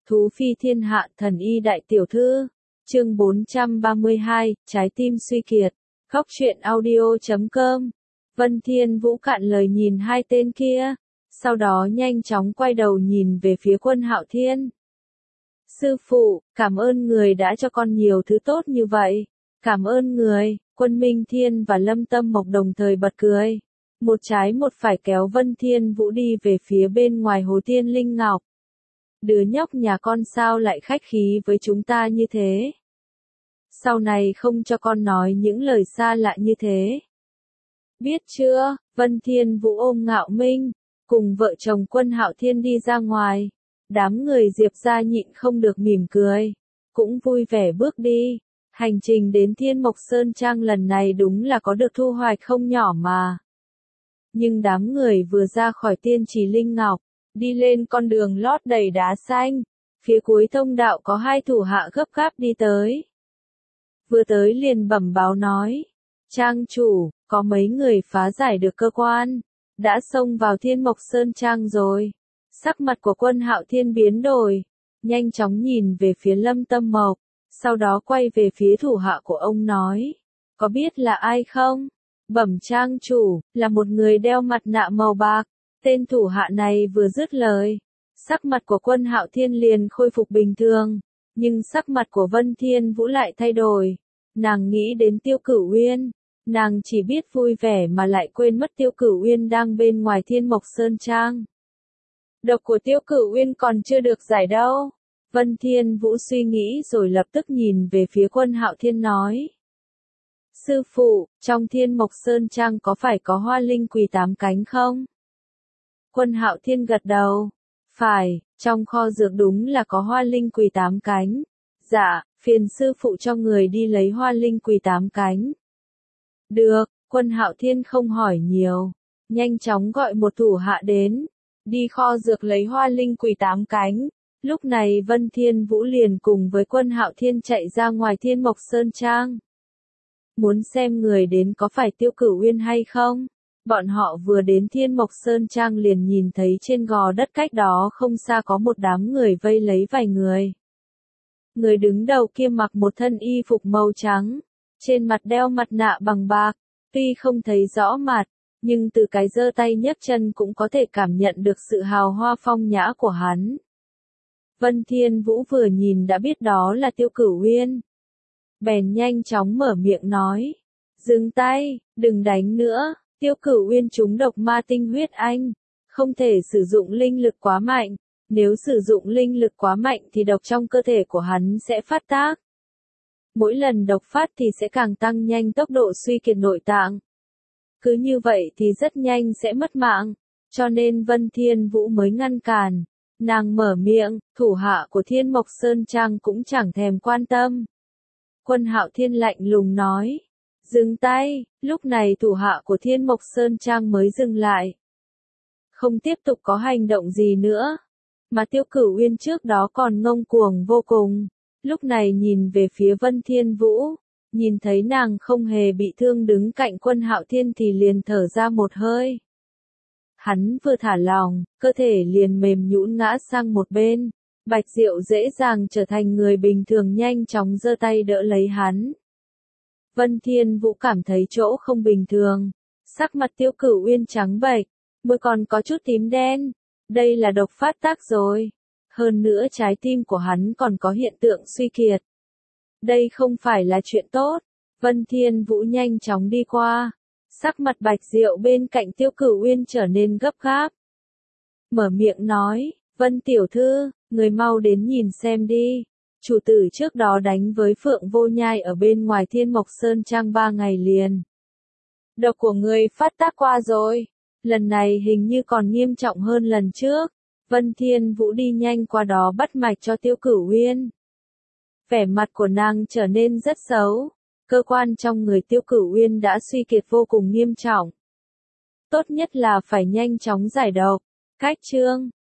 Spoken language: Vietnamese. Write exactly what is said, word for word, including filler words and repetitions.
Thú phi thiên hạ thần y đại tiểu thư. Chương bốn trăm ba mươi hai, trái tim suy kiệt. Góc truyện audio chấm com. Vân Thiên Vũ cạn lời nhìn hai tên kia, sau đó nhanh chóng quay đầu nhìn về phía Quân Hạo Thiên. Sư phụ, cảm ơn người đã cho con nhiều thứ tốt như vậy. Cảm ơn người. Quân Minh Thiên và Lâm Tâm Mộc đồng thời bật cười. Một trái một phải kéo Vân Thiên Vũ đi về phía bên ngoài Hồ Tiên Linh Ngọc. Đứa nhóc nhà con sao lại khách khí với chúng ta như thế? Sau này không cho con nói những lời xa lạ như thế. Biết chưa? Vân Thiên Vũ ôm Ngạo Minh, cùng vợ chồng Quân Hạo Thiên đi ra ngoài. Đám người Diệp gia nhịn không được mỉm cười, cũng vui vẻ bước đi. Hành trình đến Thiên Mộc Sơn Trang lần này đúng là có được thu hoạch không nhỏ mà. Nhưng đám người vừa ra khỏi Tiên Trì Linh Ngọc, đi lên con đường lót đầy đá xanh, phía cuối thông đạo có hai thủ hạ gấp gáp đi tới. Vừa tới liền bẩm báo nói, trang chủ, có mấy người phá giải được cơ quan, đã xông vào Thiên Mộc Sơn Trang rồi. Sắc mặt của Quân Hạo Thiên biến đổi, nhanh chóng nhìn về phía Lâm Tâm Mộc, sau đó quay về phía thủ hạ của ông nói, có biết là ai không? Bẩm trang chủ, là một người đeo mặt nạ màu bạc. Tên thủ hạ này vừa dứt lời, sắc mặt của Quân Hạo Thiên liền khôi phục bình thường, nhưng sắc mặt của Vân Thiên Vũ lại thay đổi. Nàng nghĩ đến Tiêu Cửu Uyên, nàng chỉ biết vui vẻ mà lại quên mất Tiêu Cửu Uyên đang bên ngoài Thiên Mộc Sơn Trang. Độc của Tiêu Cửu Uyên còn chưa được giải đâu. Vân Thiên Vũ suy nghĩ rồi lập tức nhìn về phía Quân Hạo Thiên nói. Sư phụ, trong Thiên Mộc Sơn Trang có phải có hoa linh quỳ tám cánh không? Quân Hạo Thiên gật đầu. Phải, trong kho dược đúng là có hoa linh quỳ tám cánh. Dạ, phiền sư phụ cho người đi lấy hoa linh quỳ tám cánh. Được, Quân Hạo Thiên không hỏi nhiều, nhanh chóng gọi một thủ hạ đến, đi kho dược lấy hoa linh quỳ tám cánh. Lúc này Vân Thiên Vũ liền cùng với Quân Hạo Thiên chạy ra ngoài Thiên Mộc Sơn Trang. Muốn xem người đến có phải Tiêu Cửu Uyên hay không? Bọn họ vừa đến Thiên Mộc Sơn Trang liền nhìn thấy trên gò đất cách đó không xa có một đám người vây lấy vài người. Người đứng đầu kia mặc một thân y phục màu trắng, trên mặt đeo mặt nạ bằng bạc, tuy không thấy rõ mặt, nhưng từ cái giơ tay nhấc chân cũng có thể cảm nhận được sự hào hoa phong nhã của hắn. Vân Thiên Vũ vừa nhìn đã biết đó là Tiêu Cửu Uyên. Bèn nhanh chóng mở miệng nói, dừng tay, đừng đánh nữa. Tiêu Cửu Uyên trúng độc ma tinh huyết anh, không thể sử dụng linh lực quá mạnh, nếu sử dụng linh lực quá mạnh thì độc trong cơ thể của hắn sẽ phát tác. Mỗi lần độc phát thì sẽ càng tăng nhanh tốc độ suy kiệt nội tạng. Cứ như vậy thì rất nhanh sẽ mất mạng, cho nên Vân Thiên Vũ mới ngăn cản. Nàng mở miệng, thủ hạ của Thiên Mộc Sơn Trang cũng chẳng thèm quan tâm. Quân Hạo Thiên lạnh lùng nói. Dừng tay, lúc này thủ hạ của Thiên Mộc Sơn Trang mới dừng lại. Không tiếp tục có hành động gì nữa. Mà Tiêu Cửu Uyên trước đó còn ngông cuồng vô cùng. Lúc này nhìn về phía Vân Thiên Vũ, nhìn thấy nàng không hề bị thương đứng cạnh Quân Hạo Thiên thì liền thở ra một hơi. Hắn vừa thả lòng, cơ thể liền mềm nhũn ngã sang một bên. Bạch Diệu dễ dàng trở thành người bình thường nhanh chóng giơ tay đỡ lấy hắn. Vân Thiên Vũ cảm thấy chỗ không bình thường, sắc mặt Tiêu Cửu Uyên trắng bệch, môi còn có chút tím đen, đây là độc phát tác rồi, hơn nữa trái tim của hắn còn có hiện tượng suy kiệt. Đây không phải là chuyện tốt. Vân Thiên Vũ nhanh chóng đi qua, sắc mặt Bạch Diệu bên cạnh Tiêu Cửu Uyên trở nên gấp gáp. Mở miệng nói, Vân tiểu thư, người mau đến nhìn xem đi. Chủ tử trước đó đánh với Phượng Vô Nhai ở bên ngoài Thiên Mộc Sơn Trang ba ngày liền. Độc của người phát tác qua rồi. Lần này hình như còn nghiêm trọng hơn lần trước. Vân Thiên Vũ đi nhanh qua đó bắt mạch cho Tiêu Cửu Uyên. Vẻ mặt của nàng trở nên rất xấu. Cơ quan trong người Tiêu Cửu Uyên đã suy kiệt vô cùng nghiêm trọng. Tốt nhất là phải nhanh chóng giải độc. Cách chương,